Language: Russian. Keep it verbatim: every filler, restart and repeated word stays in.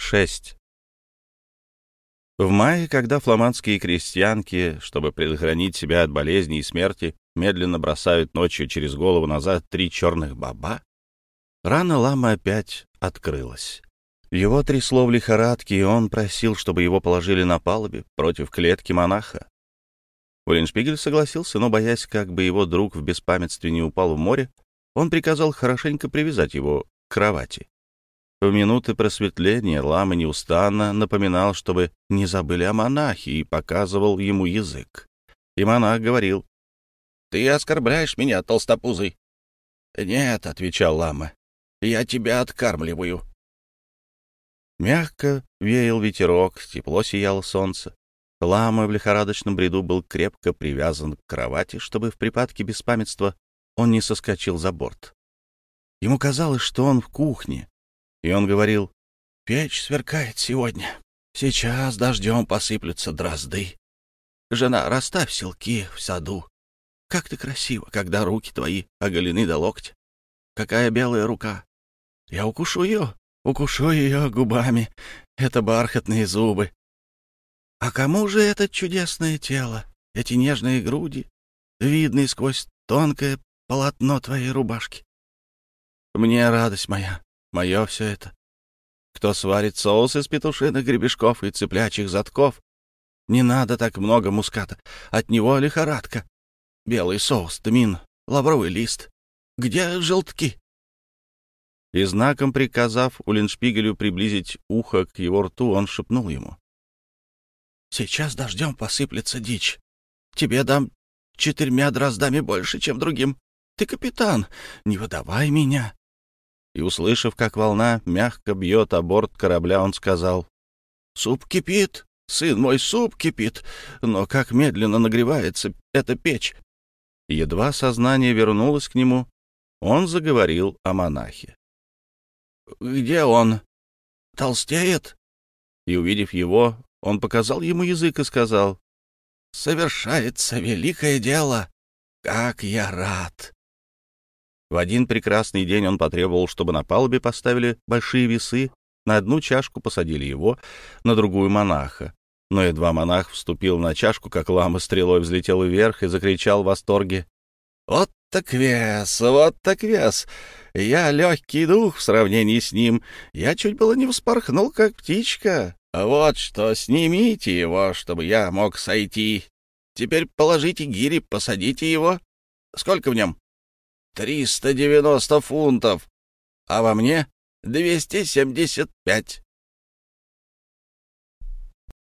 шесть. В мае, когда фламандские крестьянки, чтобы предохранить себя от болезни и смерти, медленно бросают ночью через голову назад три черных баба, рана ламы опять открылась. Его трясло в лихорадке, и он просил, чтобы его положили на палубе против клетки монаха. Уллиншпигель согласился, но, боясь, как бы его друг в беспамятстве не упал в море, он приказал хорошенько привязать его к кровати. В минуты просветления лама неустанно напоминал, чтобы не забыли о монахе, и показывал ему язык. И монах говорил: «Ты оскорбляешь меня, толстопузый?» «Нет», — отвечал лама, — «я тебя откармливаю». Мягко веял ветерок, тепло сияло солнце. Лама в лихорадочном бреду был крепко привязан к кровати, чтобы в припадке беспамятства он не соскочил за борт. Ему казалось, что он в кухне, и он говорил: «Печь сверкает сегодня. Сейчас дождем посыплются дрозды. Жена, расставь селки в саду. Как ты красива, когда руки твои оголены до локтя. Какая белая рука! Я укушу ее, укушу ее губами. Это бархатные зубы. А кому же это чудесное тело, эти нежные груди, видные сквозь тонкое полотно твоей рубашки? Мне радость моя, мое все это. Кто сварит соус из петушиных гребешков и цыплячьих задков? Не надо так много муската, от него лихорадка. Белый соус, тмин, лавровый лист. Где желтки?» И знаком приказав Уллиншпигелю приблизить ухо к его рту, он шепнул ему: «Сейчас дождем посыплется дичь. Тебе дам четырьмя дроздами больше, чем другим. Ты капитан, не выдавай меня». И, услышав, как волна мягко бьет о борт корабля, он сказал: «Суп кипит, сын мой, суп кипит, но как медленно нагревается эта печь». Едва сознание вернулось к нему, он заговорил о монахе. «Где он? Толстеет?» И, увидев его, он показал ему язык и сказал: «Совершается великое дело! Как я рад!» В один прекрасный день он потребовал, чтобы на палубе поставили большие весы, на одну чашку посадили его, на другую — монаха. Но едва монах вступил на чашку, как лама стрелой взлетел вверх и закричал в восторге: «Вот так вес, вот так вес! Я легкий дух в сравнении с ним. Я чуть было не вспорхнул, как птичка. Вот что, снимите его, чтобы я мог сойти. Теперь положите гири, посадите его. Сколько в нем? Триста девяносто фунтов, а во мне двести семьдесят пять.